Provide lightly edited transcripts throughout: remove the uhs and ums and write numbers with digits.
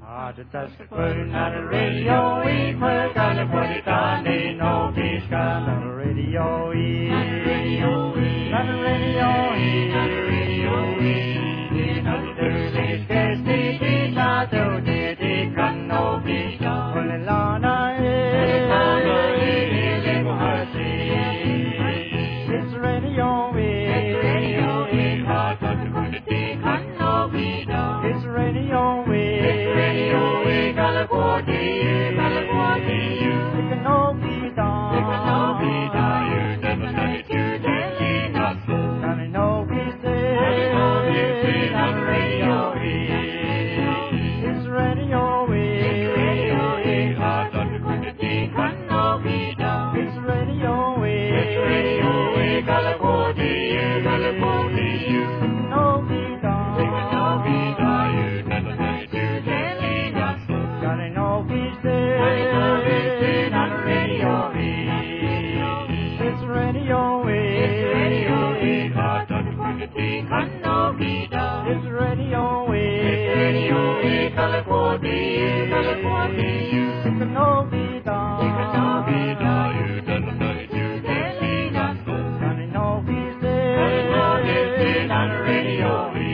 Radio E, Percalifornia, no Pisca, Radio E, Radio E, Radio E, Radio E, another day, Casty, another day, can no Pisca, Lana, it's Radio E, Radio E, hot on the can no Pisca, it's Radio E. California, California, it can all be done. It can all be done. You never know it, you daily not so. Can it all be said? On Radio E. It's Radio E. It's Radio E. Hot on the quantity can all be done. It's Radio E. It's Radio E. California, California, it can all be done. It can all be done. You never know it, you daily not so. It's Radio E. It's Radio E. Hot on the quantity can no be done. It's Radio E. It's Radio E. California, California, it can no be done. It can no be done. You don't know it, you daily not so. Can it no be said? Can it no be said on Radio E.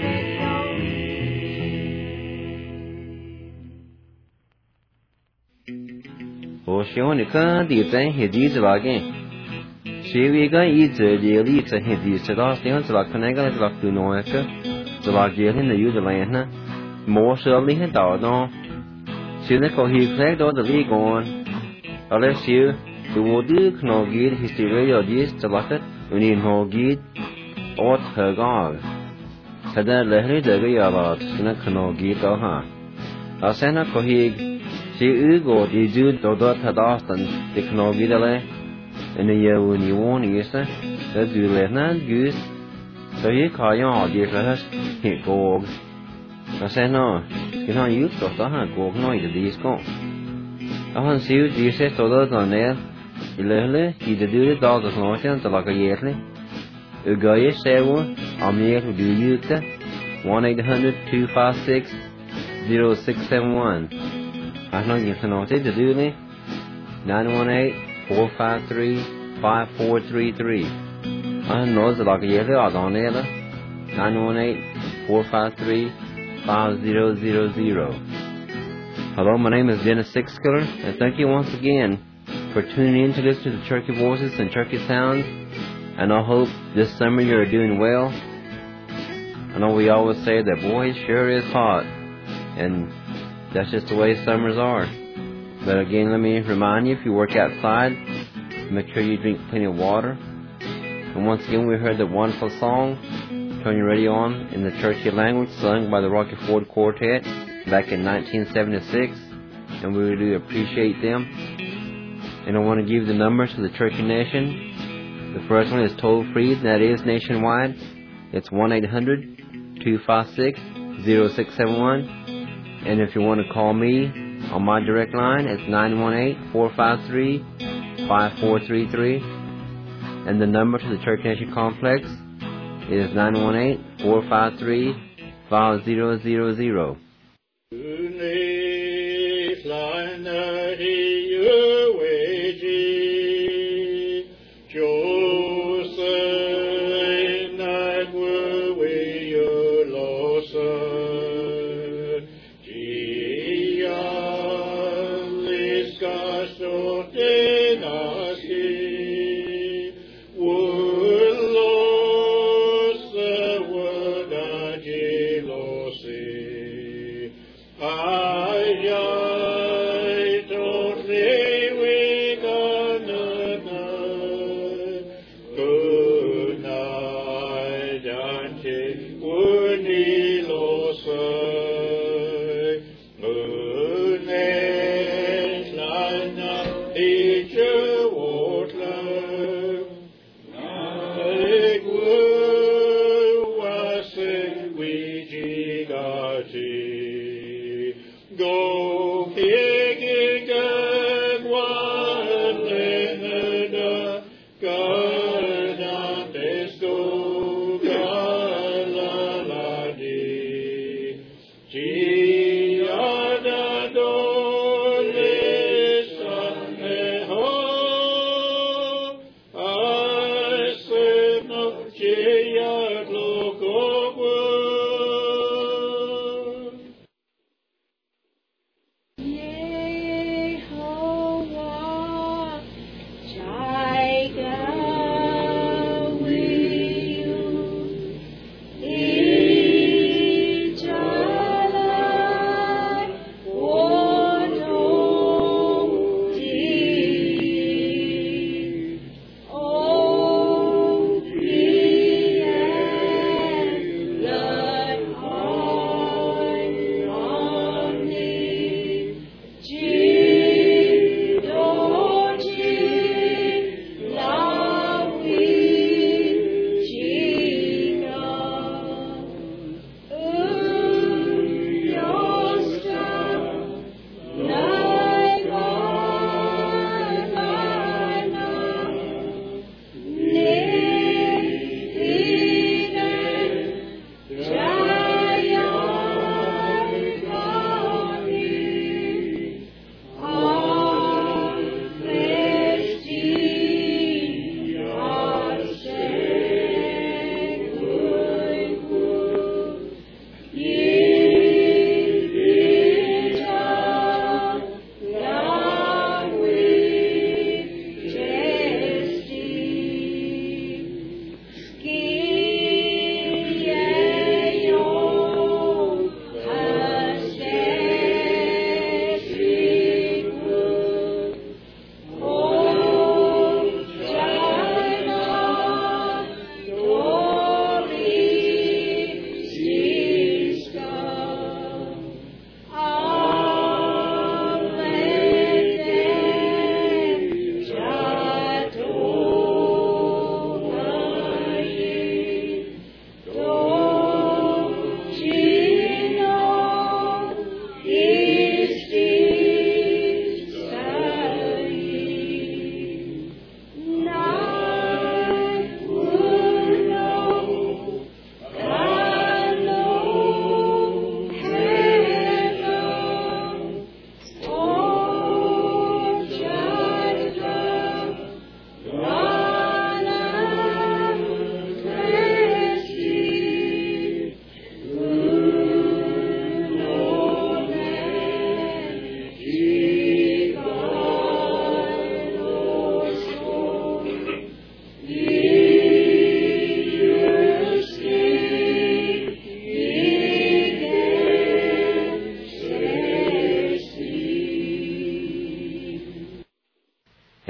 我希望你看的真些地址吧，给。谁为个一直的里这些地址到这样子吧，可能个是吧，都弄一个，是吧？这里的有的来呢，没设立很大的，现在可以看到的里讲，而且是多的可能给的是为了的，是吧？个你能给我特高，现在来了这个要了，是那可能给到哈，而且呢可以。是如果地主多多他到神technology的嘞，那有你往你是，那就来那就是，所以考验好的时候很高，那现在呢，经常有多少很高那一个地方，然后是有这些多多在那，一来嘞，一直都到的时候像这那个夜嘞，有个也是我，俺们也是都有的，1-800-256-0671。I know you can also do it. 918-453-5433. I know it's like a year on there. 918-453-5000. Hello, my name is Dennis Sixkiller, and thank you once again for tuning in to listen to the Turkey Voices and Turkey Sounds. And I hope this summer you're doing well. I know we always say that, boy, it sure is hot. And that's just the way summers are. But again, let me remind you, if you work outside, make sure you drink plenty of water. And once again, we heard the wonderful song, Turn Your Radio On, in the Cherokee language, sung by the Rocky Ford Quartet back in 1976. And we really appreciate them. And I want to give the numbers to the Cherokee Nation. The first one is toll-free, that is nationwide. It's 1-800-256-0671. And if you want to call me on my direct line, it's 918-453-5433. And the number to the Church Nation Complex is 918-453-5000. Gia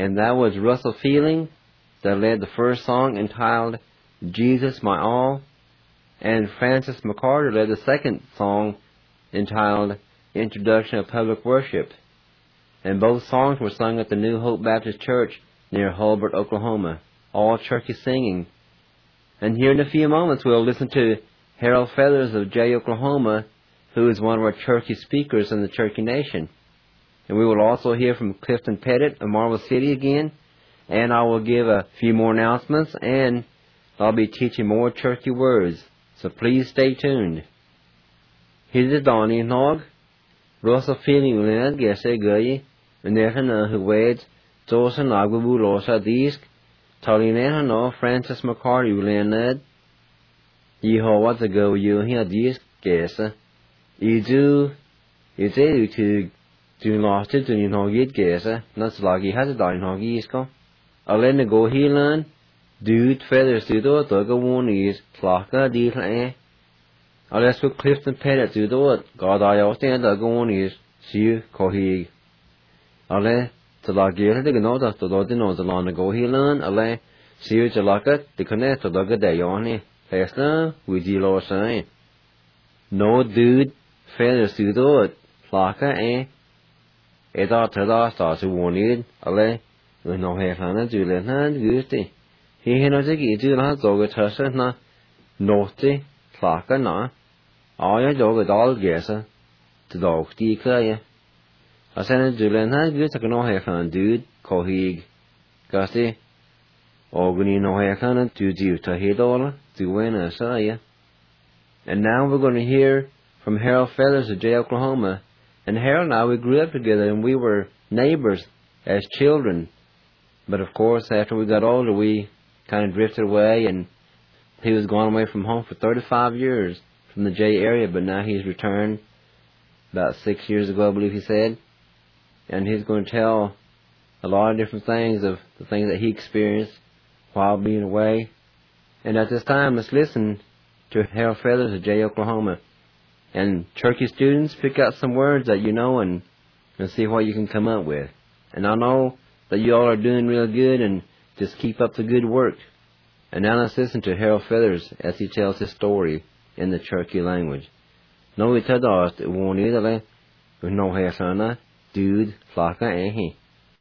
And that was Russell Fielding that led the first song entitled Jesus My All, and Francis McCarter led the second song entitled Introduction of Public Worship. And both songs were sung at the New Hope Baptist Church near Hulbert, Oklahoma, all churchy singing. And here in a few moments we'll listen to Harold Feathers of Jay, Oklahoma, who is one of our churchy speakers in the Cherokee Nation. And we will also hear from Clifton Pettit of Marble City again, and I will give a few more announcements, and I'll be teaching more Cherokee words, so please stay tuned. Here's the Donnie Nog, Russell Fielding Lynn, Gesse Gay, and Nathan who wades, Joseph Nagwabu Rosa Disk, Talinan no Francis McCarty Lynn, Yehovah the go you here Disk Gesse, Idu, to lost it to you know get Gesse, not like he has a dying Hogisko. I'll let me go here learn. Dude, feathers to do it, dog a one is, Flocka, deal, eh? I'll let go Clifton Pettit to do it. God, I understand dog a one is, see, Cohig. I'll let the Lagia, the know that the Lord knows the long ago he learn. I'll let see you to lock it, the connect the dog a day on it. Faster, with you, Lord, saying. No, dude, feathers to do it, Flocka, eh? It's all to the stars who won't need it. I'll let. With no hair on it, Julian had used it. He had a gate to the dog at her, na, naughty, clacker, na. All your dog at all guesser, the dog declare. I sent Julian had used a no hair on dude, Cohig. Gusty, Ogni no hair on it, to do to head all, to win a say. And now we're going to hear from Harold Feathers of Jay, Oklahoma. And Harold and I, we grew up together, and we were neighbors as children. But of course, after we got older, we kind of drifted away, and he was gone away from home for 35 years from the Jay area, but now he's returned about 6 years ago, I believe he said. And he's going to tell a lot of different things of the things that he experienced while being away. And at this time, let's listen to Harold Feathers of Jay, Oklahoma. And Cherokee students, pick out some words that you know and see what you can come up with. And I know that you all are doing real good, and just keep up the good work. And now let's listen to Harold Feathers as he tells his story in the Cherokee language. No, we tell us it won't either, with no hair sana, dude, flocka, eh, he.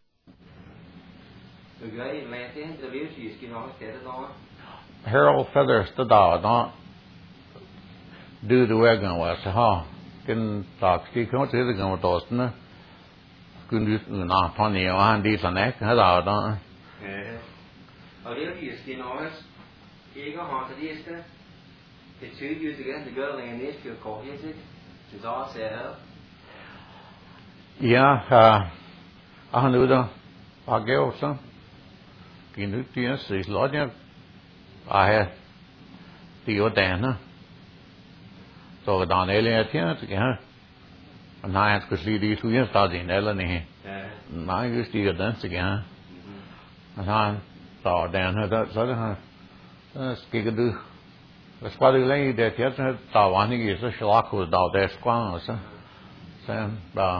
Harold Feathers the dog, not do the wagon was, huh? Can talk, see, come to the gun with us, cứ nó thằng nhiều anh đi sang nét hết rồi đó. Ở đây thì skin oil, cái họ sẽ đi cái chữ use again the girl and this your call is it? Is all set up. Yeah, anh nói đó, à cái sao? Cái nước tiếng sự lót nhá, à tiêu đèn á, rồi đàn này lên tiếng cái ha. Nãy cứ suy đi suy nghĩ sao gì nữa là nè, nãy cứ suy cái đó sự kiện, nãy tao đàn hết đó, sao đó, cái đứa, cái qua được lấy để thiệt tao ăn cái gì sao khô đào để quăng rồi sao, xem đó,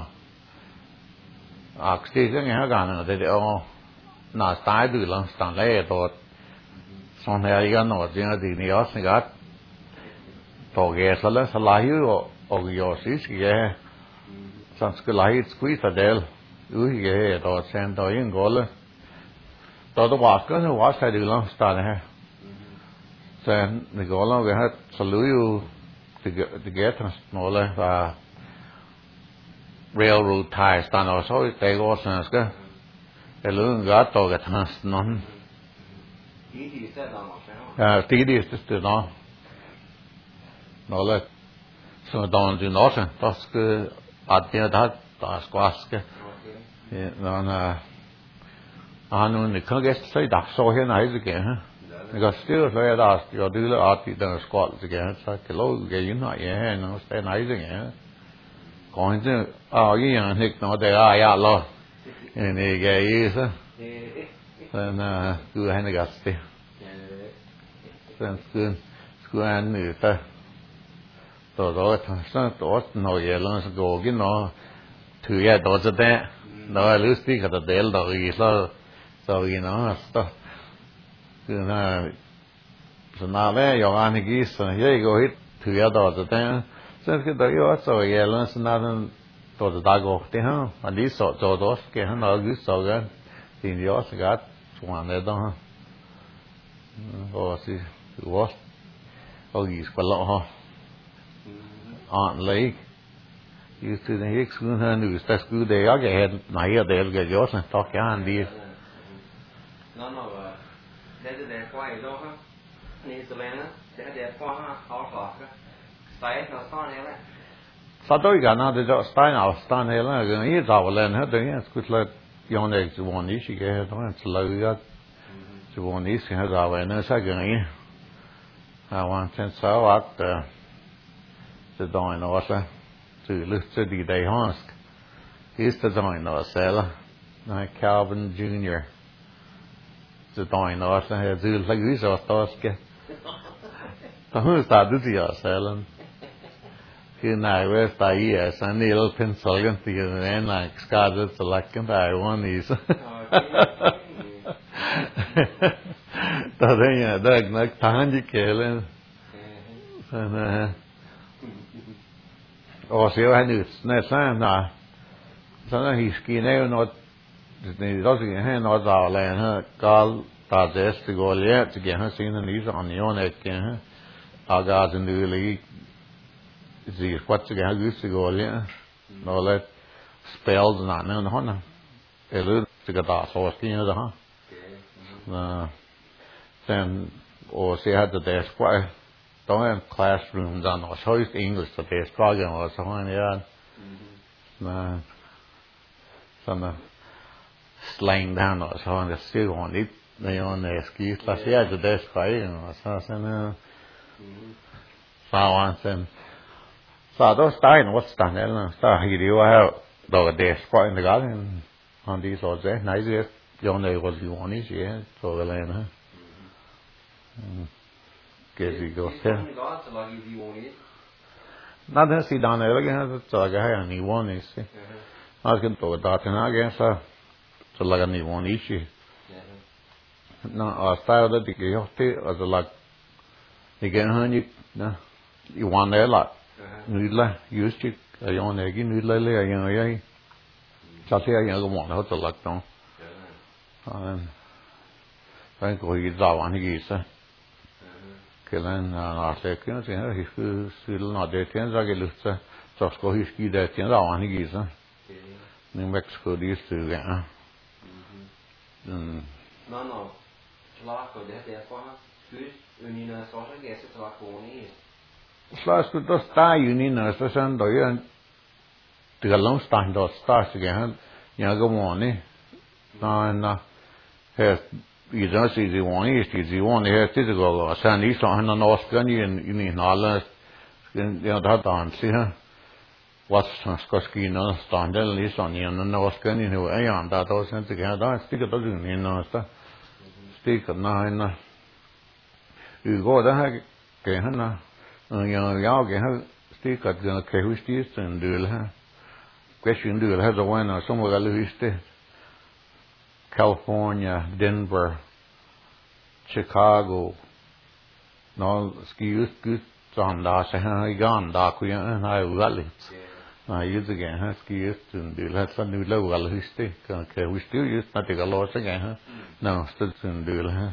cái cái nghe cái này để nó sai được lắm, sang lấy đó, xong rồi cái nó chỉ là gì nữa, sinh cái, tao cái sao là sao lại hiểu, cái gì cái Sanskrit squeeze del, uige to sen to yin gola. To the walk, the wash I do long start here. Sen the gola we had salute to get us smaller railroad ties stand also they go sanska. The loon got to get us none. TD is just no. No let so don't do nothing. That's good. At the other, that's quaske. Then, I know the congress say that so here nice again. Because still, so that's your dealer at the squat again. It's like a low game, not yeah, no, stay nice again. Going to, oh, yeah, Nick, no, they are, yeah, law. And they get you, sir. Then, good hand got stay. Then, good, and new, sir. Đó sao đó nói về là go cái nó thứ ya đó cho đấy nó lưu tí cái đó del đó ý là so stuff. So now there you're on the geese, so here you go hit to the other thing. So cái đó yếu so yeah, nó sẽ nói to the dog off the huh. At least so those cái nó cứ so cái thì yếu sẽ gạt one there đó. Oh, see, what? Oh, geese quite a lot, huh? Aunt Lake. Used to the Hicks school and news. That's good. They are getting now they'll get yours and talk on these. No, that's the quiet though, huh? Needs the land, that's for our clock. Stay no stone here. So do you got now the stay now stand here and he's our land, huh? It's good like young eggs one issue here, don't it? Slow got to one issue has our and it's again. I want to so at the dinosaur. To look to the day husk. He's the dinosaur, like Calvin Jr. The dinosaur has a like this or Tosca. So who's that? This is selling. Here now, where's the ears and the little pencil against the end like Scarlet Select I one is. So then, yeah, that's like Tangy Kellen. Oh, see, I knew it's not saying that. So he's skiing out, not the doesn't hand out our land, huh? Call that to go yet to get her seen and these on the own again, huh? Our guys in the league. See, what's again, used to go yet. No, let spells not known, huh? They lose to get our source, huh? Then, or see, had the desk quite. Don't have classrooms on our choice English that they're struggling or something, yeah. Some slang down or something, they still want it, they on the excuse, like, yeah, the desk, or something, so on, and so those dying, what's done, so he do have the desk in the garden on these or that, nice, young they was the one is, yeah, so the land, huh? Guess he goes there. Nothing see down there again, so like I had any one is. I was going to talk about that again, so like any one issue. No, I started to get off there as a like, again, honey, you want there like, noodle, used to, I want again, noodle, I so I don't want how to look down. Thank you, he's all on his. Cái lần nó sẽ kiến thì nó cứ nó để tiền ra cái lúc đó cho có hít kỳ để tiền ra anh nghĩ sao nhưng Mexico đi từ cái no slag och det är för hur unina så att det är så slag på ni slag så då står ju ni när så sen då ju det långt stand då står så igen jag går måne na här I don't see the one is the one here to go. San is on an Oscar in all the other on see her. What's Skoski no standard is on an Oscar in who I am that also together. Stick it doesn't in Osta. Stick at 9. You go there, Gehana. You stick at the Kehuistis and do her. Question do has a one or somewhere else. California, Denver, Chicago, no ski good on that I gone dark we and I valley. I use again ski used to do that some new level history. Okay, we still use not take a loss again, no, still to do that.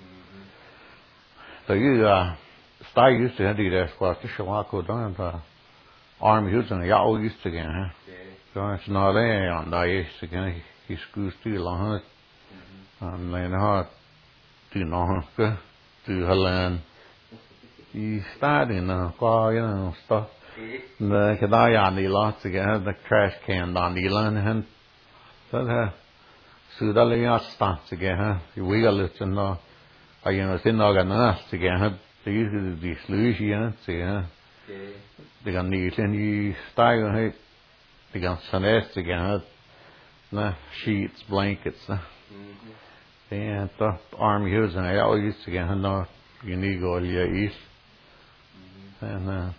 So you start used to do that for the Chicago down the arm using the all used again, so it's not there on that is again. He screws still on it. And then hard to know to Helen. He started stuff. The Kadayani lots again, the trash can on the land and so Sudalia starts again. We got listen now. I thin organized again. They usually the solution, they got need and you style they got some again. Sheets, blankets, and the arm using I always used to get no you need go to your east and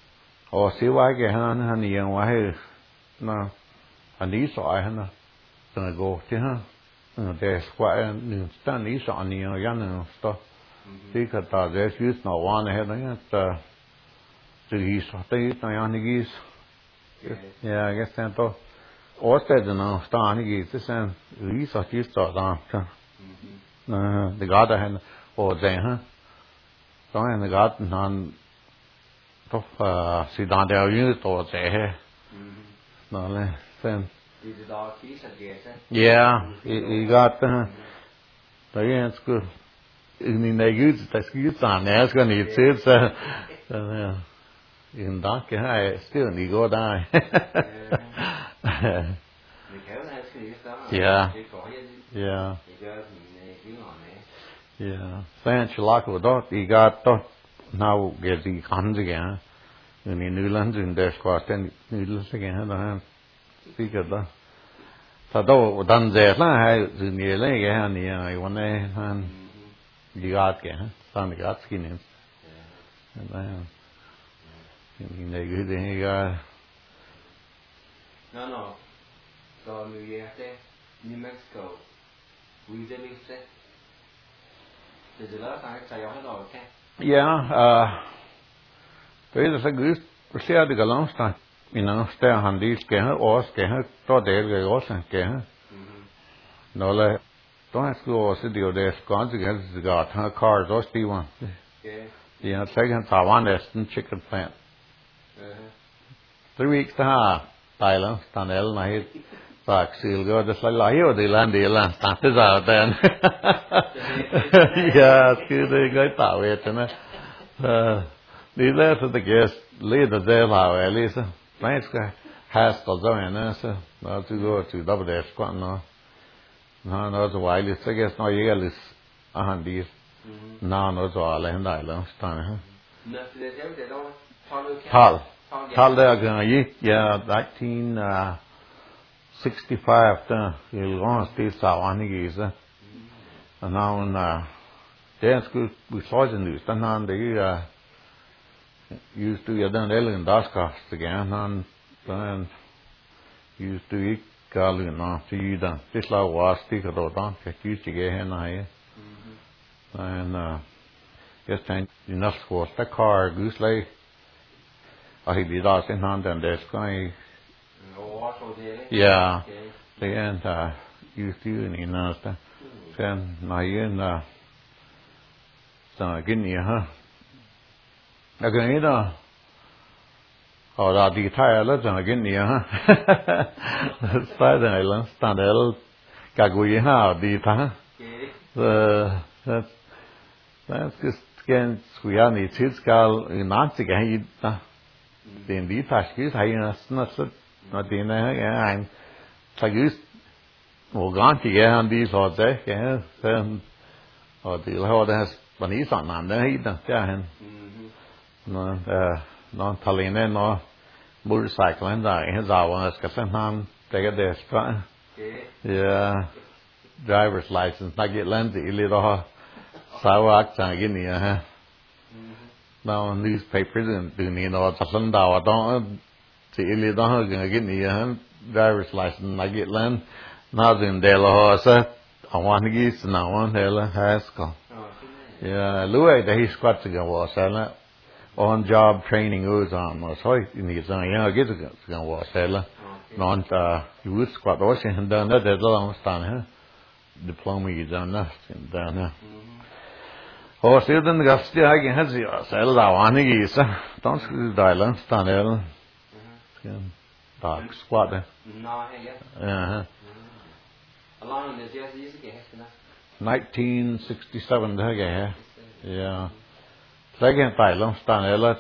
or see why get on honey and why no and these I gonna go to huh? There's quite a new stand is on the young stuff. Because there's use no one ahead of it. To his state, on the geese. Yeah, I guess that's all. Or said no, star the geese, this and these are just thought on. The garden had or there, huh? So in the garden on top, sit down there, you thought there. No, then. Yeah, he got the it's good. In the goods, that's good on there. It's going to eat it. In that, I still need to go down. Yeah. Yeah. Yeah. Thanks a lot for that. He got that. Now get the guns again. In the New Lands in there, squad, then noodles again. Speak of that. So, though, done there, I didn't get any. I want to. You got it, son. The got skin in. And then, they good. They got. No. So New Year, New Mexico. We did it. Did you last time I saw you? Okay. Yeah. There's a good. See how the long time. Stay on these can or can to there also can. No, like. Don't have to go to the other squads against the cars or Steve one. Yeah, second Taiwan Eastern chicken plant. 3 weeks to half. Thailand, Stanel, night. Back seal go just like here, the land, start this out then. Yeah, it's good, they go that way, isn't it? The last of the guests, later there, at least. Nice guy. Haskell, so, not to go to double their squad, no. No, it's a while. It's I guess no, you get this. These. No, it's all in Ireland. Tal there going. Yeah, 1965. You'll go and stay Sawan again. And now, dance good. We saw the news. And now they used to get down in Daskast again, and used to eat. No, see that. This like was stick at all down. Used to get here now. And just think enough for the car goose like. I did that in hand and there's guy. Yeah. And used to in us. Then now in so Guinea, huh? Again, ra đi thay là chẳng cái gì ha, sai này là stand there cả quý ha đi thay, that's just again we are need to scale in nancy cái gì ta, đến đi thay cái thay nó đến này cái anh thay cái một gán thì cái anh đi rồi đấy cái xem, thì là họ đã bản ý soạn làm đấy đó chứ anh, non Talene no motorcycle and his hours because take a desk. Yeah, driver's license. I get lens little Sawak Guinea. Now newspapers and Sunday don't see don't Guinea driver's license. I get lens. Now in Delahosa, I want to get now one hell has go. Yeah, Louis the he squats again was that. On job training goes on. So you need to get it going to sell. Non you squat also and done that a long time, diploma is done that and done. Oh, still then the still I can have you sell that one is don't screw the island stand there. Dark squat. No, along the just easy 1967 yeah. Second Thailand stand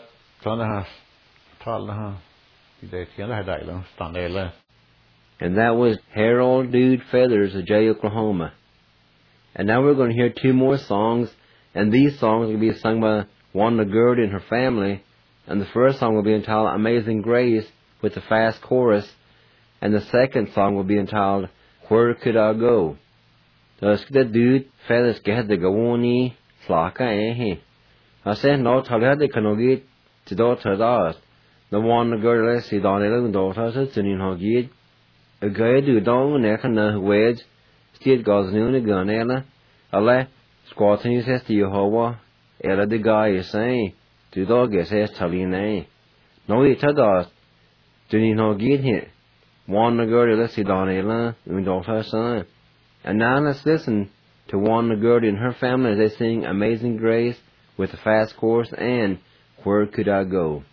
and that was Harold Dude Feathers of Jay, Oklahoma. And now we're going to hear 2 more songs, and these songs will be sung by Wanda Gerd and her family. And the first song will be entitled Amazing Grace with the fast chorus, and the second song will be entitled Where Could I Go? Thus the Dude Feathers get the Gawoni Flaka I said no Talia de Kanogi to daughter that. The one girl see down the daughter sitting in her gate. a guy do dong neck and a wedge, state goes noon a gun ella, a le, squatting his head to Yehovah, ella the guy is saying, do dog is his taline. No, it does. Do you not get hit? One the girl, let's see Don Ella, and don't her son. And now let's listen to one the girl and her family as they sing Amazing Grace with a fast chorus and Where Could I Go?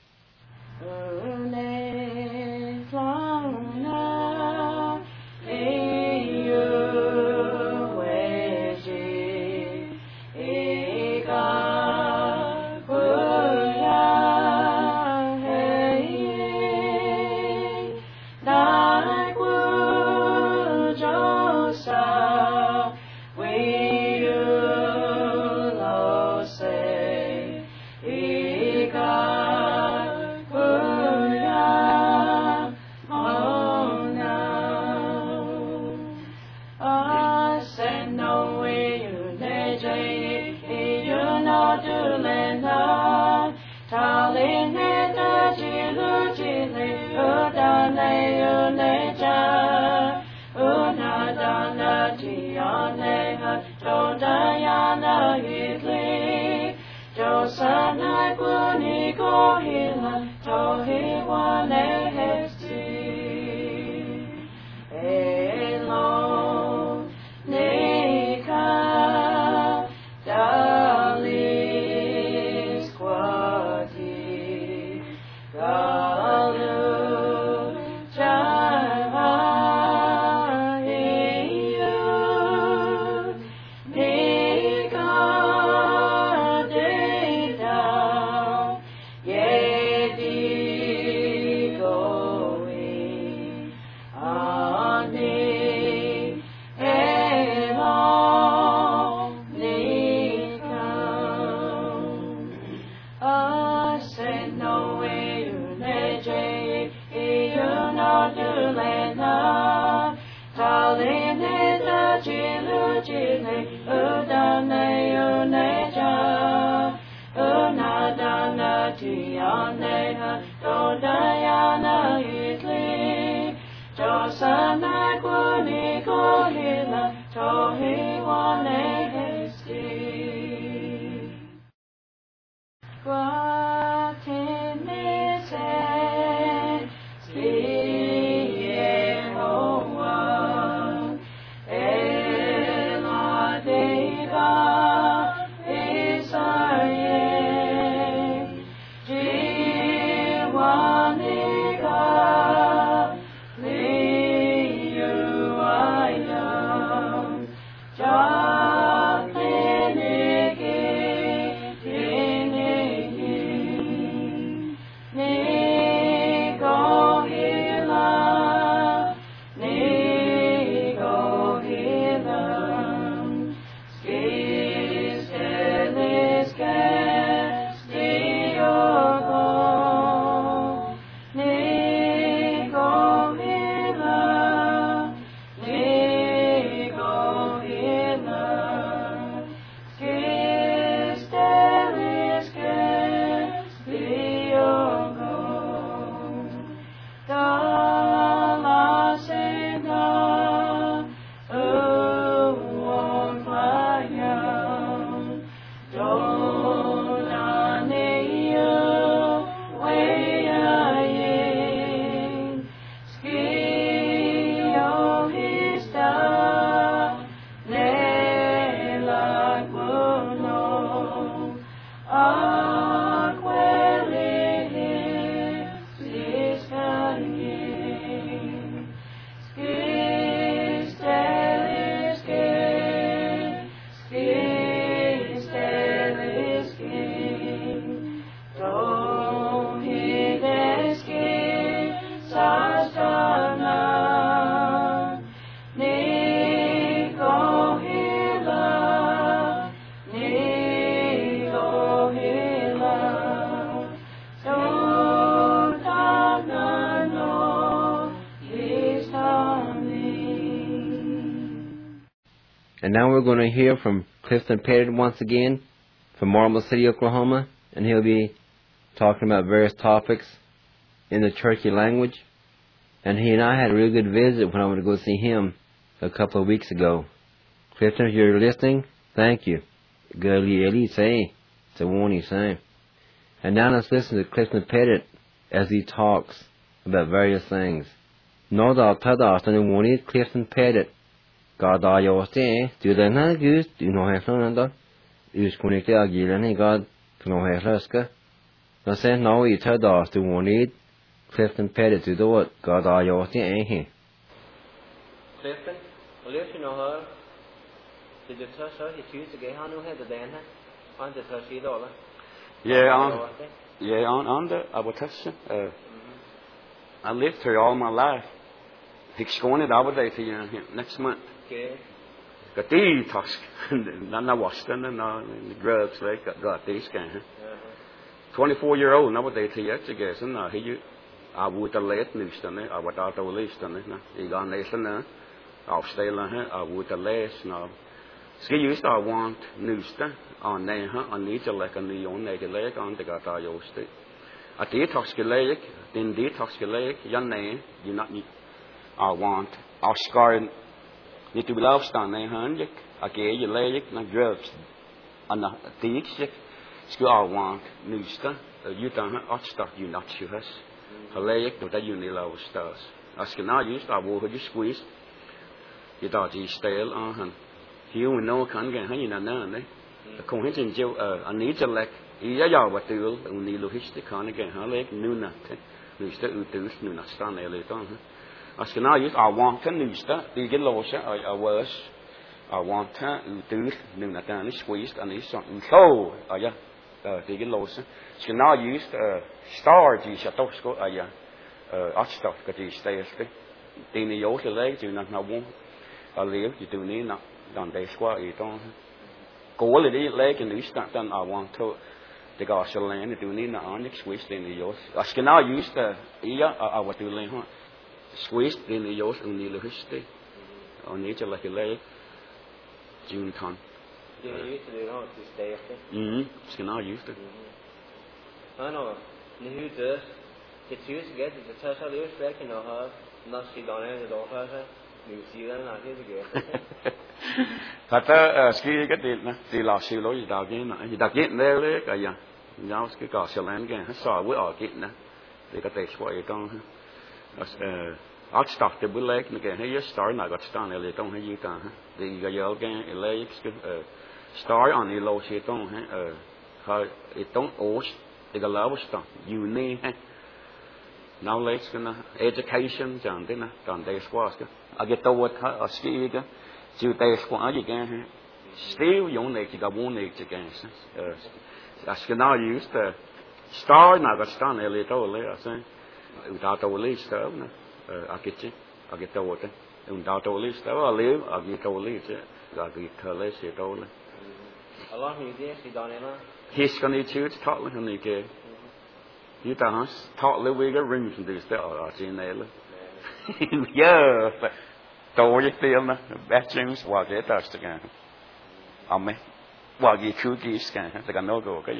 And now we're going to hear from Clifton Pettit once again from Marble City, Oklahoma, and he'll be talking about various topics in the Cherokee language. And he and I had a real good visit when I went to go see him a couple of weeks ago. Clifton, if you're listening, thank you. Gully say, it's a warning sign. And now let's listen to Clifton Pettit as he talks about various things. No doubt Tadas and the warning Clifton Pettit. God I yoste, do the na goose, do no have none. Use connected again, God, to no have laska. No say no, you Tadas the warning Clifton Pettit to do it. God I yoste, ain't he? Clifton, I'll let you know her. Did you touch her? He choose to get her no head to Dan, huh? On the touch it all. Yeah, on the abortation. I lived through all my life. He's going it over there to you next month. Okay. Got these tusk. Then I washed them and the grubs like got these kind. 24-year-old nowadays to you guess and he I would have let news done it. I would have released done it. You got nation I'll stay I would have less now. Ski used I want news on there, I need to like a new on the leg on the got I used it. A detox leg, then detox leg, your name, you not need. I want, I'll scar need to be lost on there, hand, I gave you leg, not drugs. And the detox, ski I want news you don't have stuff you not sure us. A leg, that you need low stars. As can I use, I will you squeeze. You thought you stale on hand. Hiểu mình nói khán cái hay như nào nữa đấy, không hết trình chiếu anh ấy cho lại ý giá giàu và tiêu, anh ấy lưu hết cái khán cái hả lấy new nè, new stuff ưu tú new nè stan này lấy toan, as cái nào use I want cái new stuff, đi cái lô sẽ I worse, I want cái ưu tú new nè cái này squeeze anh ấy chọn ưu sâu, ya, đi cái lô sẽ, cái nào use star gì sẽ tốt có ya, art stuff cái gì stay cái, đi này yếu thì lấy chứ nào muốn, liều thì từ này nào đòn đầy qua ý toan. Cố là đi lấy cái new stuff then I want to the gosh land to need na on squeeze in the yos as can I use the iya I want to learn huh squeeze in the yos only the history on nature like a leg June ton You used to do not to stay as can I use it I know the who does the choose get the touch of the respect you know her not she done it all her New Zealand là thế gì thật ra ski cái thì là siêu lối gì đào cái này gì đặc biệt đây đấy cái gì nhau cái cỏ sờ lên cái hết sò với ở kiện nè thì cái tết qua trong art stuff thì bữa lễ cái hay star nào got star này trong hay gì ta thì cái giờ cái lễ cái star on the low shit trong hay hơi trong ổ thì cái love stuff uni knowledge cái education chẳng thế nè còn tết qua cái I get the what I ski cái chiều tây qua gì cái still dùng này chỉ có bốn này chỉ cái as can I use the star now got star này lấy đâu lấy à without the lấy star nè I get the what without the lấy star I live I get the lấy chứ got cái thơ lấy gì đâu lấy a lot of you see done it he's gonna choose talk with him cái you ta talk lấy với cái rings and this ở trên này lấy yeah tôi với tiền nè batchings và cái tờ cái Amen. Well, you could get scan. They got no go. Okay.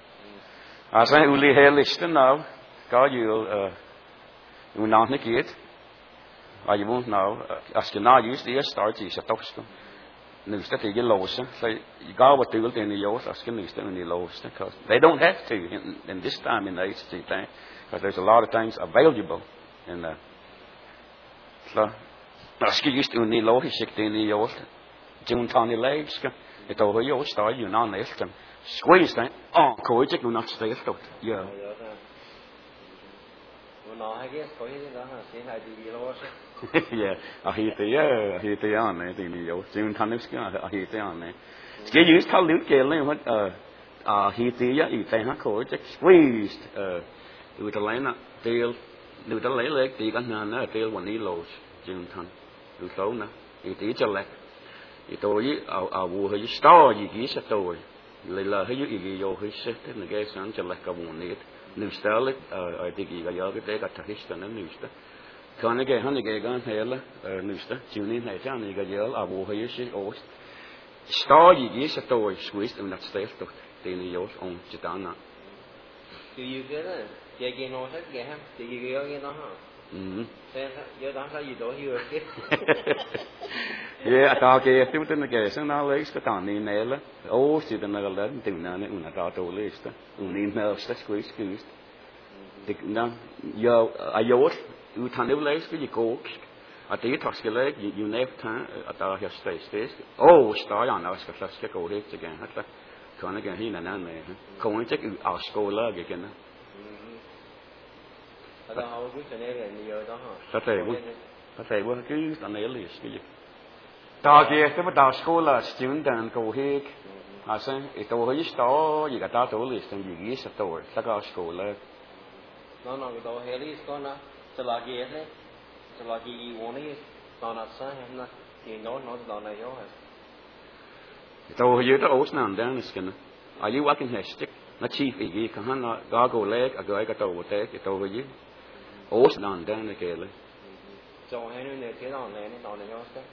As I only hear listen now, God, you not make it. Or you won't know. As you now use the start, you should talk to. News that you get lost. So you go with the world in the yours. As you news that in the lost, because they don't have to in this time in the HT thing, because there's a lot of things available in the. So as you used to in the low, he's sick in the yours. June Tony legs. It over your story, you know, next time. Squeeze that. Oh, cool, you not stay out. Yeah. Yeah, I hear the on there, the June Tony's I hear the on there. Get used to Luke Galen, what, he the, you think, how cool, just squeezed, with the line up, deal, with the leg, the gun, deal when he lows, June Ton, who's so now, it is a leg. Thì tôi ở vụ hơi to gì kỹ sẽ tôi lấy là hơi gì vô hơi sẽ thế là cái sáng cho lại cả vùng này nếu sao lấy ở thì gì cái giờ cái đấy cả hết rồi nó nếu sao còn cái hắn cái hay là nếu sao chiều nay này chắc này cái giờ ở vụ hơi sẽ ổn to gì kỹ sẽ tôi squeeze nó sẽ tôi thì nó vô ông chỉ tao nè thì như thế này cái nó hết cái ham thì cái nó ha Sen giờ đang là gì đó hiểu chứ. Yeah, ta ke tu tu na ke sang na le ska ta ni ne la. O si ta na la tu na ne una ta to le sta. Un na sta squeeze squeeze. Dik na yo ayot u ta ne le ska ko. A ti ta ska le you ne ta ta ha sta sta. O sta ya na ska ska ko le te gan ha. Ko na gan hi na na ne. Ko ni check u a sko la ge ken na. Ta hau cứ cho nên là nhiều đó hả? Ta te wo cứ ta ne le ska ta kia cái bắt đầu school là student dan cầu hick, à sen, cái cầu hick đó, gì cả ta tổ list, gì cái sự tổ, ta có school là, nó cái tổ Harry con á, sẽ là gì hết, sẽ là gì muốn đi, nó là sao hết nè, thì nó là này đó hả? tổ hick đó ổn nằm đang cái này, are you working here stick, nó chief gì, cái hắn nó go leg, cái tổ thế, cái tổ hick, ổn nằm đang cái này. Cho hay nên cái đó này đó sao?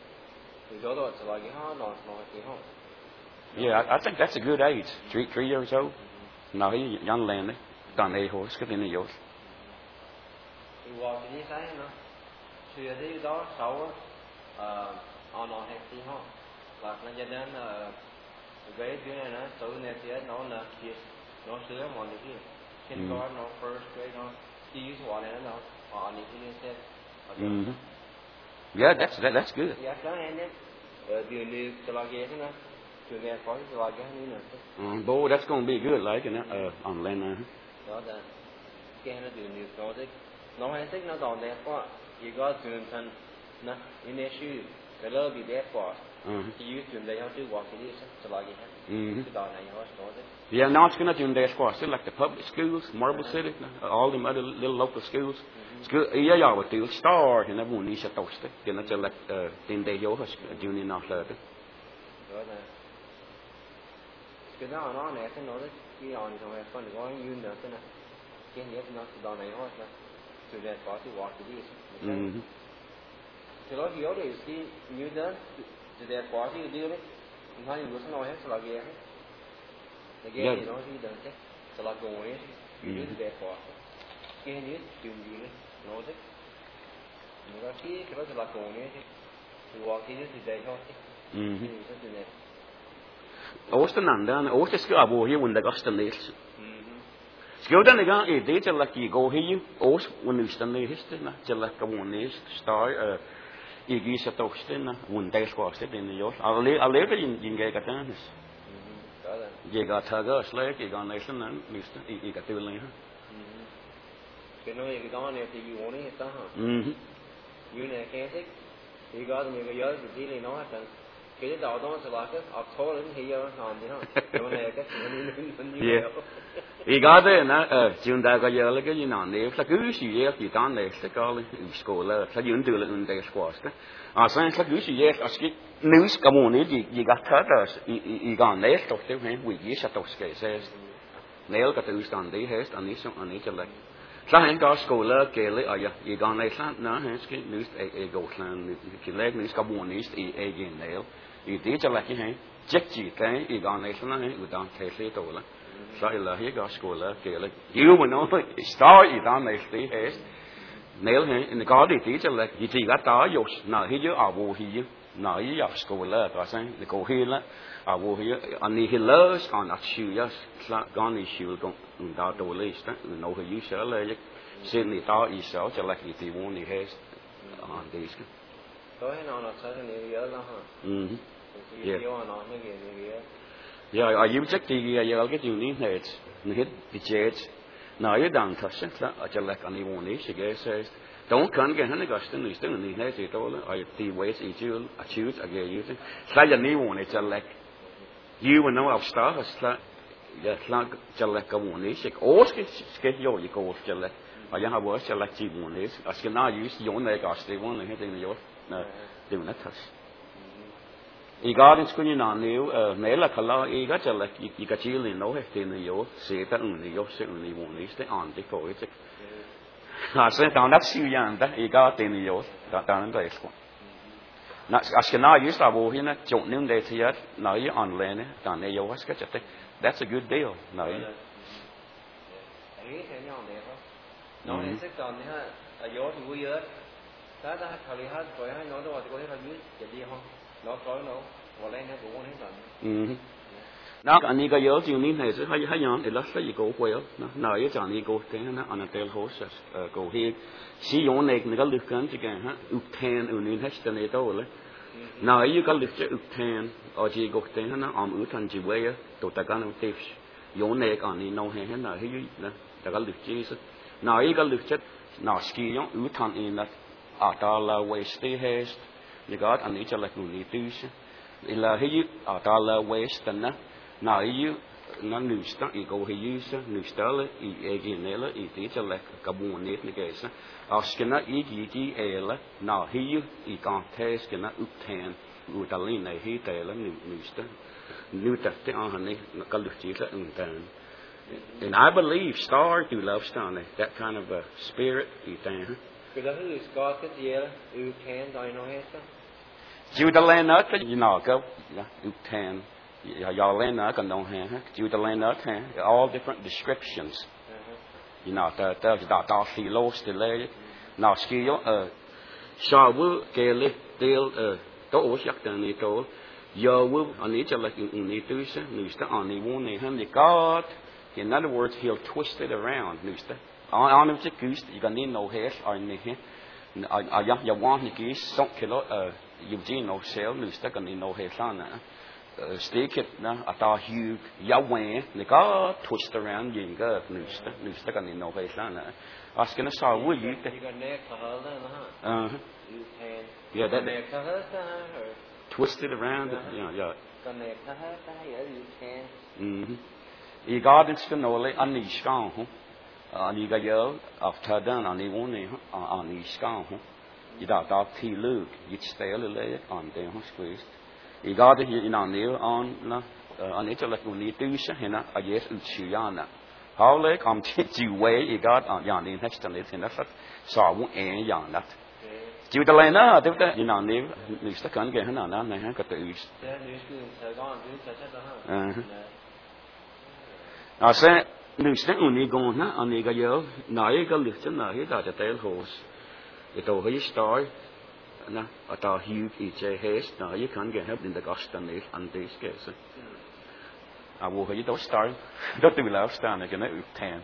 Yeah, I think that's a good age. 3 years old. No, he young land. Done a horse, get in the yours. Thì qua cái gì sai nó, xưa thì đó sáu nó hết thì họ, và nó cho nên cái này nó số này thì nó là kia, nó sửa mọi cái gì, kindergarten nó first grade nó, thì cái này nó này thì nó sẽ. Yeah, that's good. Yeah, boy, that's going to be good, like on land. Đó là cái nó điều nhiều đó đấy, nó hay thích nó đòn đẹp quá, chỉ có chuyện thân, nè, initial, cái lớp bị đẹp quá, thì chuyện đấy họ chưa qua cái gì sẽ là gì hết, cái đòn này họ nói đấy. Yeah, now it's going to do their squash, like the public schools, Marble City, all them other little local schools. Yeah, yeah, but they'll start and everyone needs a toast. Then it's like then they go junior not that. Đó là cái đó nó này cái nó đấy, cái on rồi con có như nữa thế này, cái này nó đòn này họ là từ đây có thì walk đi. Thì nó hiểu được cái như đó, từ đây có thì đi đấy, nó như nó nói hết là cái hết. Cái gì nó đi được chứ, là cái gì, như đây có, cái này chuyện gì đấy, nó đấy, nó cái đó là cái gì, thì walk đi từ đây thôi. Oosten andan, oosten ska abo hier und der gasten nicht. Skildan ega e de til like go hier, oos when ustan ne histe na, til like one is star e gi sa tosten na, when der squaste den jo. Alle in ge gatanes. Je gat haga slek e gan nation nan, miste e gat vil ne. Cái nó cái đó này thì you want it đó hả? You này cái thích, thì có những cái giới thì đi nói hết. Cái đầu đó sẽ là cái thô lên thì giờ làm gì hả? Cái này cái Yeah. Ý cái đó nè, chúng ta cái giờ là cái gì nào nếu là cứ suy nghĩ thì ta này sẽ có lên school là sẽ dẫn từ là under squash đó. Sáng sẽ cứ suy nghĩ cái nếu cái môn này gì gặp thật là ý cái này tốt thế này, vì gì sẽ tốt cái sẽ nếu cái từ stand đấy hết, anh ấy cho lại. Sáng anh có school là cái lấy à, ý cái này sáng nó hết cái nếu go sang cái lấy nếu cái môn này ý cái này ý tí cho lại cái này chắc chỉ cái ý cái này sáng nó hết, người ta thấy thế thôi là. Sai là hier có school là cái là yêu mà nó start ý ta này tí hết. Nếu hè in có đi tí cho lại chỉ gắt đó rồi, nào hier chứ ở vô hier, nào hier ở school là có sang để cô hier là ở vô hier, anh đi hier là còn ở siêu ya, là con đi siêu cũng đào đồ lấy đó, nó hơi yếu sợ là xin đi ta ý sợ cho lại thì muốn đi hết, anh đi cái. Tối nào nó sẽ nhiều nhớ lắm hả? Yeah. Yeah, I use the giờ cái chuyện này hết, nó hết bị chết, nào cái đằng thật sự là ở chỗ lại anh đi muốn đi sẽ cái sẽ, don't cần cái hắn cái chuyện này tức là này hết thì thôi là, I the ways it you choose again you, sai là đi muốn chỗ lại, you will know of star là, là chỗ lại cái muốn đi sẽ, cái vô gì có chỗ lại, ở nhà họ chỗ lại chỉ muốn đi, ở cái nào use dùng này cái gì muốn này hết thì vô, điều này thật. Ý cái đến cái nào nếu mấy là khá là ý cái cho là ý cái chỉ là nói hết thì nhiều sẽ ta này nhiều sẽ này muốn này sẽ ăn thì có cái sẽ tao đã siêu dạng đó ý cái thì nhiều tao nó đấy quá na cái nào use là vô hiện na chọn những đề thi nói online tao này nhiều cái chắc that's a good deal nói nó hết sức còn thì ha gió thì vui ớt đó đó thằng đi hát rồi hai nó đâu có thể là dưới cái gì không nó có nó vào lên nó cũng không hết rồi đó anh đi cái gió chiều ní này sẽ hay nhon thì nó sẽ gì cổ quẹo nó nói cho anh đi cổ thế nó anh tel host cổ hi sử dụng này người ta lực cán chỉ cái ha uptan unin hết cái này đâu rồi nói như cái lực chế uptan ở chỉ cổ thế nó thành chỉ vậy tụi ta cái nó tiếp dụng này còn đi nấu hay hết nói hay nè ta cái lực chế nói cái lực chất nó ski giống thành in là ở đó là waste hết như cái anh ấy cho là cũng đi tư là hay ở đó là waste nè nói như nó nửa start ý câu hay như nước start là ý cái này là ý tí cho là carbon net này cái sao ở cái nó ý gì là nó hay như ý con thế cái nó uptan utalin này hay thế là nửa start nửa start thì anh này nó có được chỉ là uptan and I believe star to love star này that kind of a spirit uptan cái đó là Scott cái gì là uptan đó nó hết á chịu ta lên nữa cái gì nào cơ uptan y'all lên nữa còn đồng hàng chịu ta lên nữa ha all different descriptions you know ta phi los de lê nào ski yo sao với cái lê tiêu tổ sắc tầng này tổ giờ với anh ấy cho là người tư sẽ người ta anh ấy muốn này hơn thì có in other words he'll twist it around người ta on him chỉ cứ you can need no hair or này ya want thì cứ sống cái đó dùng chỉ no sale người ta cần need no hair sao nè stick it na ata hug yawe ni ka twist around yin ga nu sta kan no face na asking us how will you yeah that twist it around yeah I got it skanole ani skan ho ani ga yo after done ani one ani skan ho I da ti look you stay a little on the squeeze I got it in on there on it like we need to say na a yes uchiyana how like you way I got on yan in next to it in that so won't yan that chịu ta lên đó tiếp đó in on there mình sẽ cần cái nào đó này ha cái tự sẽ mình sẽ uni gon na ani cái giờ nói cái lịch chân là hết taจะ tell horse cái đầu hơi story na ata hug I has na you can get help in the gospel is and this case wo hay to start đó từ love star này cái này uptan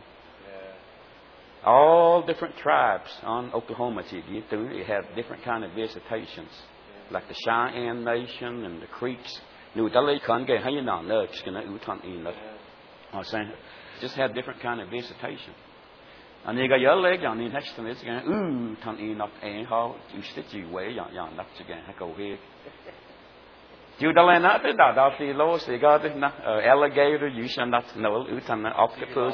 all different tribes on Oklahoma city they have different kind of visitations like the Cheyenne Nation and the Creeks nu ta lấy can get hay nào nữa cái này uptan in that I saying just have different kind of visitation anh ấy cái giờ lấy cái này next to this cái thằng in up and how you stitch you way dạng đặt cho cái cầu here chịu ta lên á tới đào thì lô thì có tới na alligator you should not know thằng octopus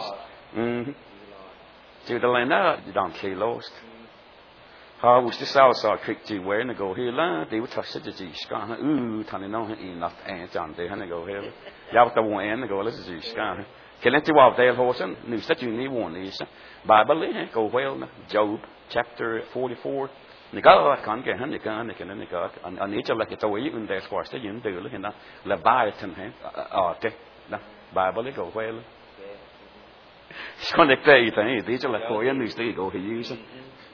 chịu ta lên á đào thì lô how was this outside creek you way nó go here là thì thật sự chỉ ska thằng nó in up and chẳng để hắn go here giao tàu anh nó go let's just ska cái này thì vào đây horse nu sẽ chịu ní one is Bible ấy go well Job chapter 44 này có con cái hắn này có anh ấy cho là cái tôi ý in there for sẽ diễn từ lúc hiện đó là Leviathan hết cái đó Bible ấy go well con này cái thế thì cho là coi anh sẽ go he use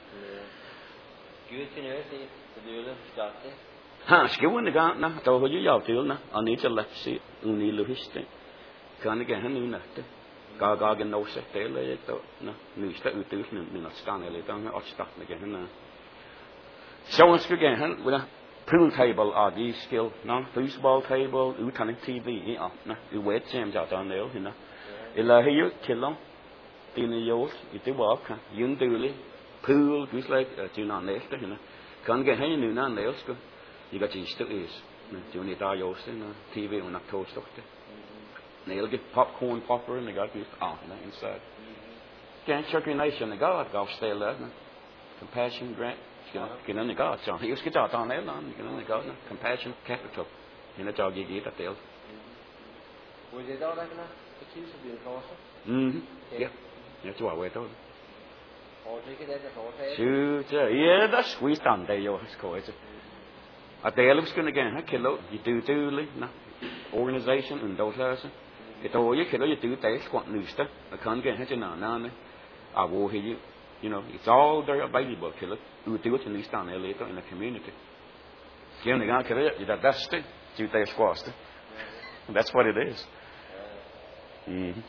ha skill này có nó tôi hơi giàu thiếu nó anh ấy cho là sẽ uni lohist con cái hắn nữa ga cái nấu sẽ té lấy đó nó nữ sẽ ưu tú mình nó scan này lấy đó nó start này cái hắn show us cái hắn với pool table are these skill nó foosball table ưu thành TV nó ưu web xem cho tao nếu thì nó là hay yếu kiểu lắm tin yếu thì tôi bảo ha dưỡng từ lấy pool cứ lấy chữ nào nét đó thì nó còn cái hay nữ nào nét cơ you got to is chữ này ta yếu sẽ nó TV nó thâu stock they'll get popcorn popper and they got this inside. Can't circulation they got stay alert. Compassion grant. Cái nó có chọn hiểu cái trò toàn đấy nó cái nó có compassion capital. Thì nó cho gì ta tiêu. Vừa rồi đó nó cái chiếu sự điều thôi. Yeah. Nhớ chú bảo vậy thôi. Cái đấy là thôi thế. Chứ yeah that's we stand there yo it's chứ. At the looks gonna again ha kilo you do li na organization and those guys cái tôi với cái đó tự tế quan nữ đó là con cái hết trên nào nè vô thì You know, it's all there available to us. We do it in East down there later in the community. That's what it is. Mm-hmm.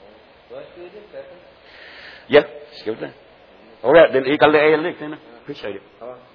Yeah, skip that. All right, then you can lay a lick, then. Appreciate it.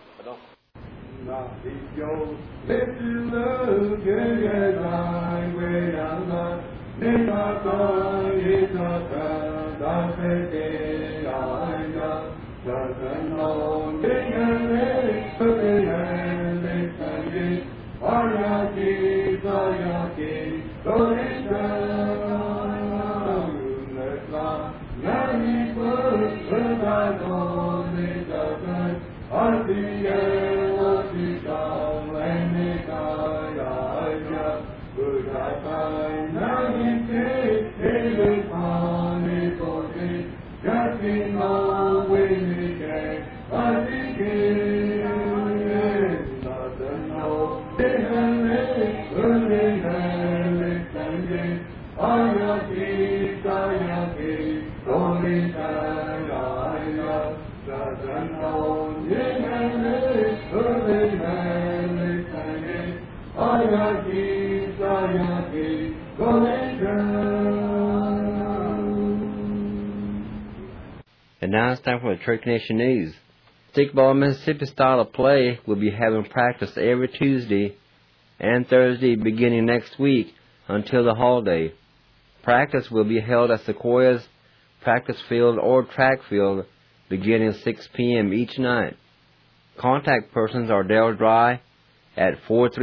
And now it's time for the Church Nation News. Stickball Mississippi style of play will be having practice every Tuesday and Thursday beginning next week until the holiday. Practice will be held at Sequoia's practice field or track field beginning 6 p.m. each night. Contact persons are Dale Dry at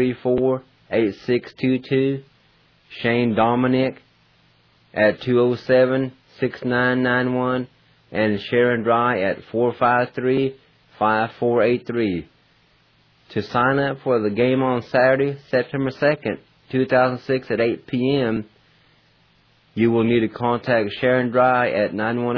434-8622, Shane Dominic at 207-6991, and Sharon Dry at 453-5483. To sign up for the game on Saturday, September 2nd, 2006 at 8 p.m., you will need to contact Sharon Dry at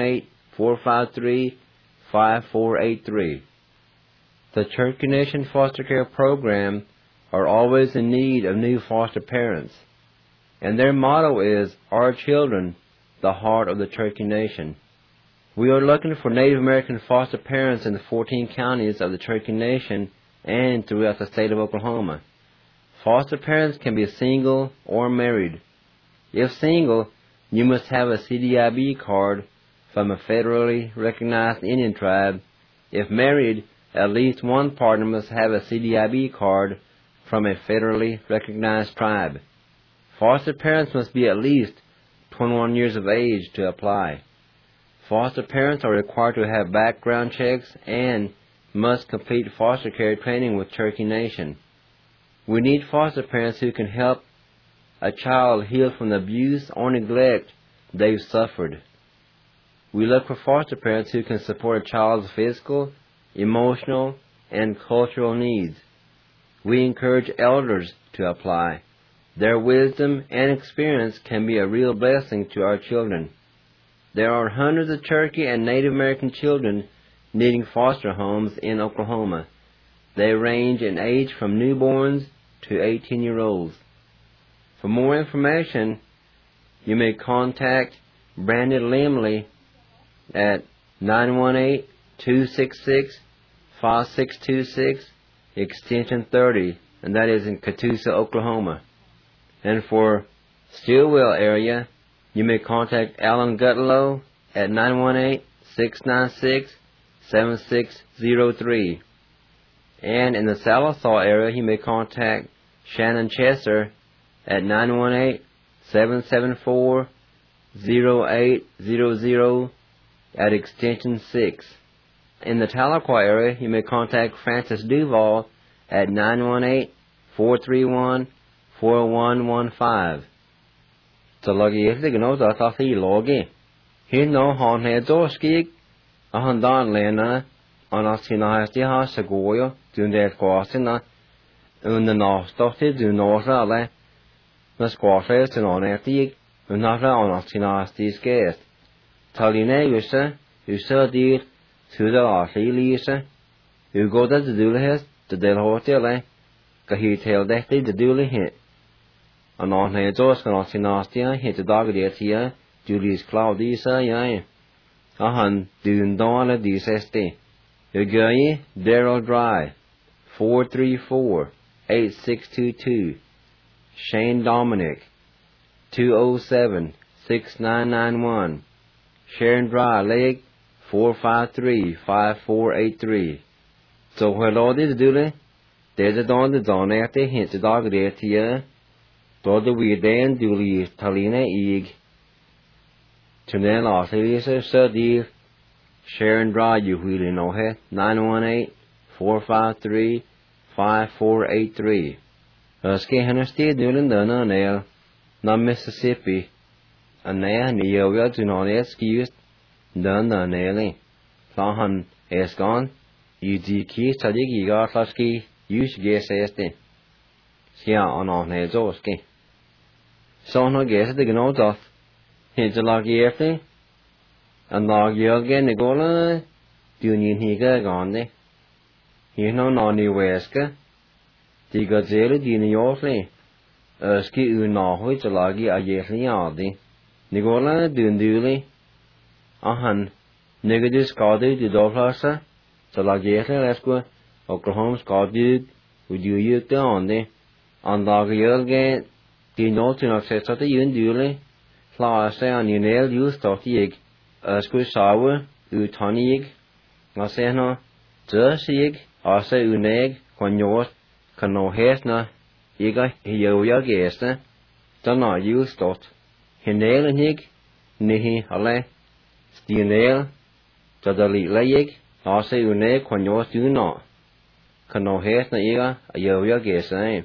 918-453-5483. The Cherokee Nation Foster Care Program are always in need of new foster parents, and their motto is, "Our children, the heart of the Cherokee Nation." We are looking for Native American foster parents in the 14 counties of the Cherokee Nation and throughout the state of Oklahoma. Foster parents can be single or married. If single, you must have a CDIB card from a federally recognized Indian tribe. If married, at least one partner must have a CDIB card from a federally recognized tribe. Foster parents must be at least 21 years of age to apply. Foster parents are required to have background checks and must complete foster care training with Cherokee Nation. We need foster parents who can help a child heal from the abuse or neglect they've suffered. We look for foster parents who can support a child's physical, emotional, and cultural needs. We encourage elders to apply. Their wisdom and experience can be a real blessing to our children. There are hundreds of Cherokee and Native American children needing foster homes in Oklahoma. They range in age from newborns to 18-year-olds. For more information, you may contact Brandon Limley at 918-266-5626, extension 30, and that is in Catoosa, Oklahoma. And for Stillwell area, you may contact Alan Gutlow at 918-696-7603. And in the Sallisaw area, you may contact Shannon Chesser at 918-774-0800 at extension 6. In the Tahlequah area, you may contact Francis Duval at 918-431-4115. So lagi yesli gno da ta si logi. He no han he doski a handan lena anasina sti ha sagoyo dunde kwasina under nastotti du norra le na squafe to non eti unara anasina sti skes. Taline yusa dir to the afilisa u go da dulhes the del hotel ka he tel dehti the duli hit. Anon he dos kan asina stia hit the dog de tia Julius Claudius Dundala DSSD. Ugayi, Daryl Dry, 434-8622. Shane Dominic, 207-6991. Sharon Dry Lake, 453-5483. So hello this dule. There's a don the don after hint the dog there to you. Brother we then duli Talina Eag. Tunel off Elisa Sir Deal. Sharon Dry you really know her. 918-453-5483. Ski Henry Steve Dulin Dana Nail. Not Mississippi. And there near we to know the excuse. Done the nailing. Sahan is gone. You key study you got lasky. You should guess este. Skia on his oski. So no guess the gnome doth. He's a lucky after. And log you again the gola. Do you need gone there? You know nonny wesker. The gazelle din yorkly. Ski no which a loggy a yearly yardy. Nigola dunduli. Nigga scotty the dolphasa. So like yearly let's go. Oklahoma scotty. Would you down there? And log you again. The note to access of the unduli. Flower say on your nail you start the egg. Squid sour. Tonic. I say no. Just egg. I say uneg. When yours. Can no haste na. Iga hiya gesta. Don't you start. He nail and hig. Nihi ale. Steel nail. Tadali layig. I say uneg when yours do not. Can no haste na iga hiya gesta.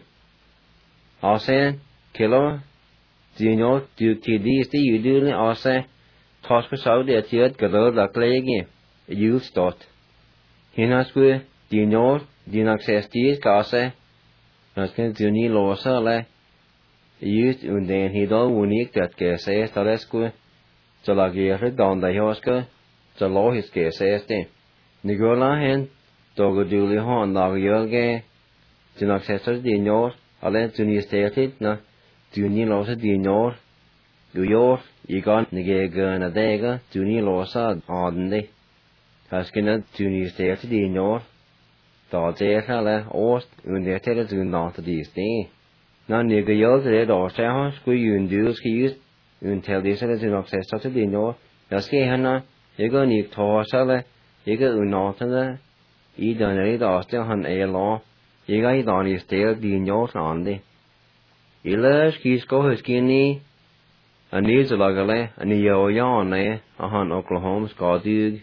I say kilo. Do you know do TD you do I say toss for out there to it girl like laying. You start. He not good. Do you know do not access these case? As can do ni losa le. Used and then he don't unique that case talesque. So like here down the hoska. So law his case este. Nigola hen. Dogo duli hon lag yoga. Do not access the north. I let to ni stated na. Do ni losa the north. Do your. You got nigga na dega. Do ni losa on the. As can do ni stated the north. Thought there, or when they tell us not these things. Now, nigger yells at or sound, squeeze you and do skis, and tell this as an access to the north. Yaski Hannah, you go need torsala, you go unotana, you done it austin on a law, you got it on his tail, the north on the. You let skis go his skinny, and needs a logale, and the yo yawn there, on Oklahoma, Scotty.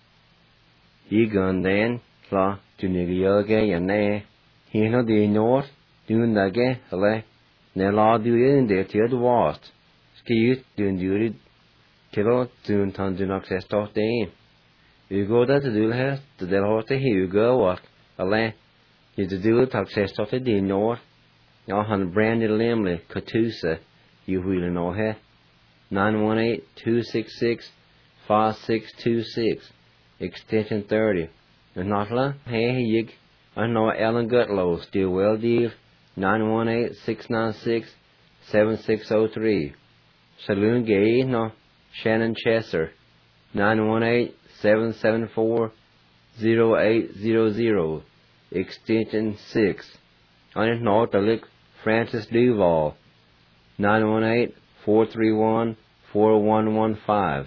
You gone then, fla. To nigga and ne, he no the north, doing the gay, ale, ne law do in there till the worst. Ski doing duty, kilo, soon tons in access to the you go that to do her, to the horse here you go what, ale, you to do it access to the north, on Brandon Limley, Catoosa, you really know her, 918-266-5626, extension 30. And Notla, hey, yig, I know Ellen Gutlow, still well deal, 918-696-7603. Saloon Gay, no, Shannon Chesser, 918-774-0800, extension 6. On it north, I look Francis Duval, 918-431-4115.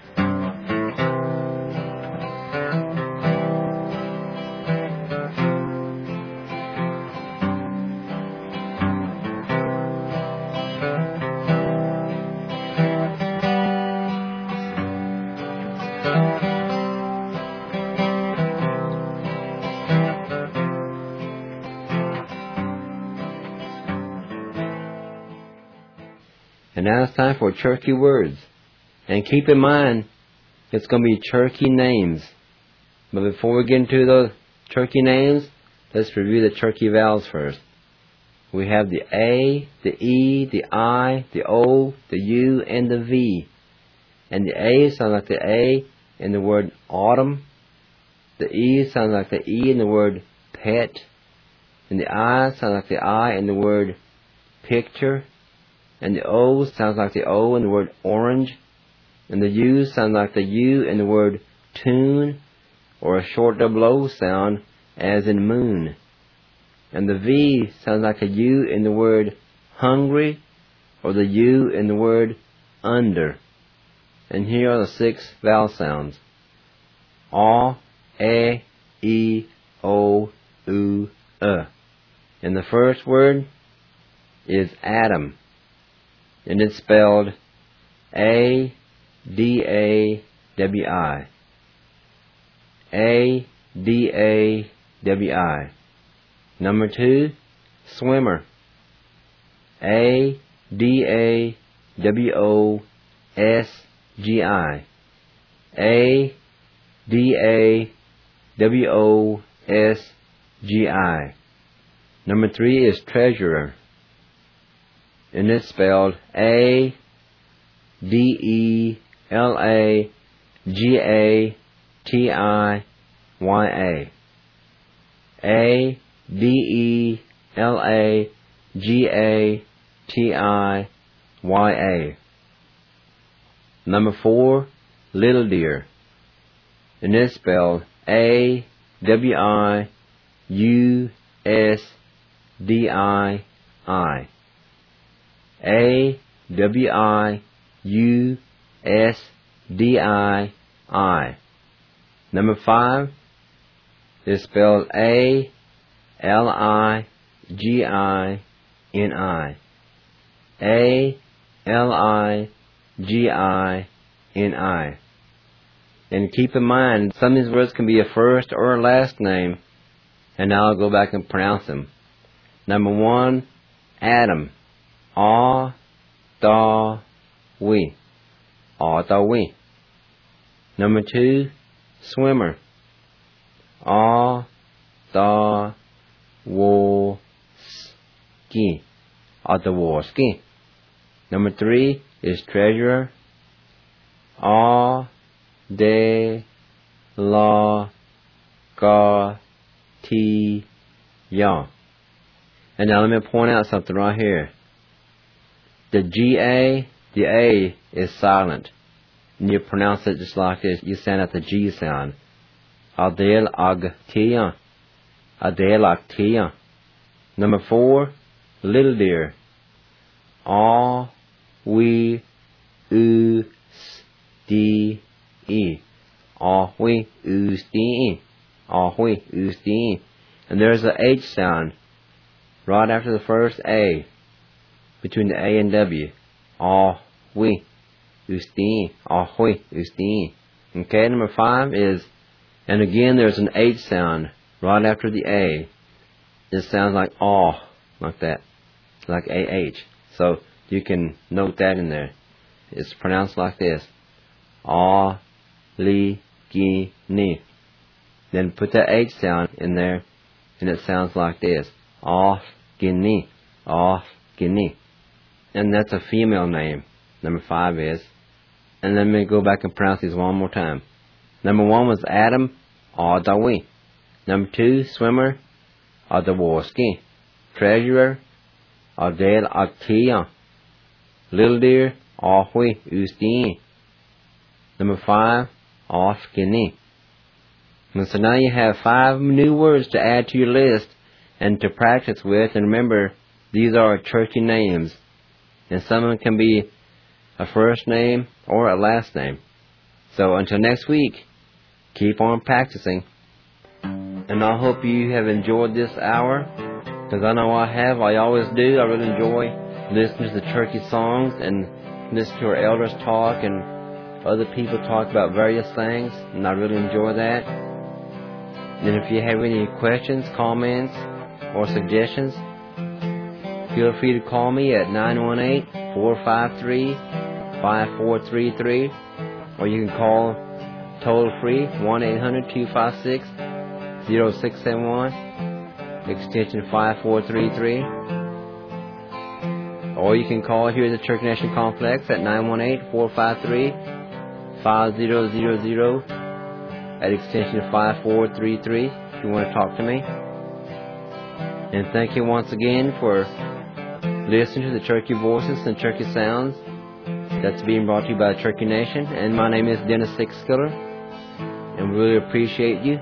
And now it's time for Cherokee words. And keep in mind, it's going to be Cherokee names. But before we get into those Cherokee names, let's review the Cherokee vowels first. We have the A, the E, the I, the O, the U, and the V. And the A sounds like the A in the word autumn. The E sounds like the E in the word pet. And the I sounds like the I in the word picture. And the O sounds like the O in the word orange. And the U sounds like the U in the word tune, or a short double O sound, as in moon. And the V sounds like a U in the word hungry, or the U in the word under. And here are the 6 vowel sounds. A, E, I, O, U, E. And the first word is Adam. And it's spelled A-D-A-W-I. A-D-A-W-I. Number 2, swimmer. A-D-A-W-O-S-G-I. A-D-A-W-O-S-G-I. Number 3 is treasurer. And it's spelled A-D-E-L-A-G-A-T-I-Y-A. A-D-E-L-A-G-A-T-I-Y-A. Number 4, little deer. And it's spelled A-W-I-U-S-D-I-I. A-W-I-U-S-D-I-I. Number 5 is spelled A-L-I-G-I-N-I. A-L-I-G-I-N-I. And keep in mind, some of these words can be a first or a last name, and now I'll go back and pronounce them. Number 1, Adam. A-Da-We. A-Da-We. Number 2, swimmer. A-Da-Wo-Ski. A-Da-Wo-Ski. Number 3 is treasurer. A-De-La-Ga-Ti-Ya. And now let me point out something right here. The G-A, the A is silent. And you pronounce it just like this. You sound out the G sound. Adel-Ag-Ti-Ya. Adel-Ag-Ti-Ya. Number 4, little deer. A-We-U-S-D-E. A-We-U-S-D-E. A-We-U-S-D-E. And there's a H sound right after the first A, between the A and W. A-We-U-S-D-E. A-We-U-S-D-E. Okay, number 5 is, and again there's an H sound right after the A. It sounds like aw, like that, like A-H. So you can note that in there. It's pronounced like this. A-Li-Gi-Ni. Then put the H sound in there, and it sounds like this. Off-Gi-Ni. Off-Gi-Ni. And that's a female name. Number 5 is. And let me go back and pronounce these one more time. Number 1 was Adam. A-Da-We. Number 2, swimmer. A-Da-Wo-Ski. Treasurer. Adel-Ag-Ti-Ya. Little deer. A-We-U-S-D-E. Number 5, Off-Gi-Ni. And so now you have 5 new words to add to your list and to practice with. And remember, these are churchy names. And some of them can be a first name or a last name. So until next week, keep on practicing. And I hope you have enjoyed this hour, because I know I have. I always do. I really enjoy listening to the churchy songs and listen to our elders talk and other people talk about various things, and I really enjoy that. And if you have any questions, comments, or suggestions, feel free to call me at 918-453-5433, or you can call toll free 1-800-256-0671, extension 5433. Or you can call here at the Church National Complex at 918-453-5000 at extension 5433 if you want to talk to me. And thank you once again for listening to the Churchy Voices and Churchy Sounds. that's being brought to you by Turkey Nation. And my name is Dennis Sixskiller, and we really appreciate you.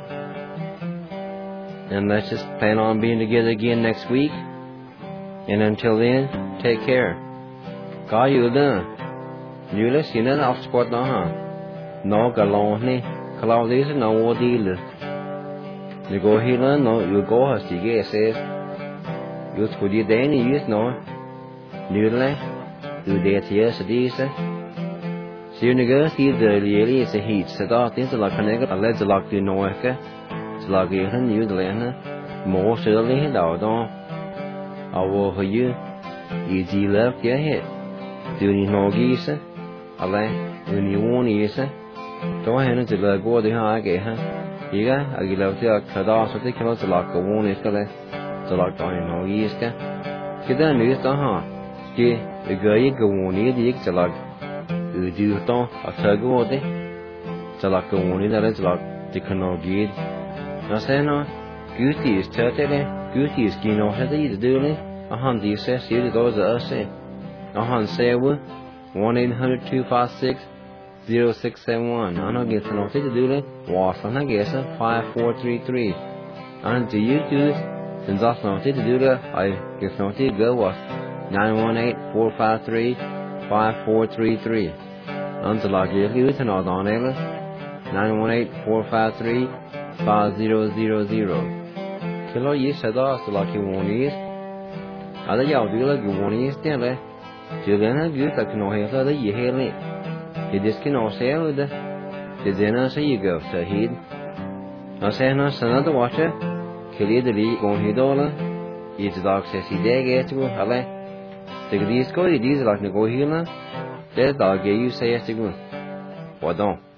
And let's just plan on being together again next week. And until then, take care. Có you done. You listen to off sport no ha. No galon ni. Kalau this no what deal. You go here no you go has to get says. You could you then use no. You like do that here so this. So you go see the really is a heat. So that things like connect a let's lock the no okay. So like you can use the land. More surely đào đó. Our for you. Easy left your head. Do you know geese? Alay, when you want is go ahead and go to her again. Here, I give out the Kadas of the Kalas like a one is the like on no east. Get the news to her. Get the guy go on near the Ixalag. You do it on a turgo day. The like a one that is like the canal gate. I say no, Goody is turtle, Goody is keen off the doing. A hunt you says you goes to us. A hunt say 1-800-256-0671. I know get to know to do it. Was I guess 5433. And do you do it? Since I know to do that, I guess not to go was 918-453-5433. Until I give you to know on 918-453-5000. Kilo you said us like you want is. Other y'all do like you want is there. Chứ đến hết dưới ta kino hay ta đấy gì hay lệ thì this kino sẽ rồi đó thì đến nó sẽ gì go sở hít nó sẽ nó sana to watch it kili de li con hido la is dog sẽ si de get to hale thì cái disco thì dis like no go hila để dog you say yes to go what don't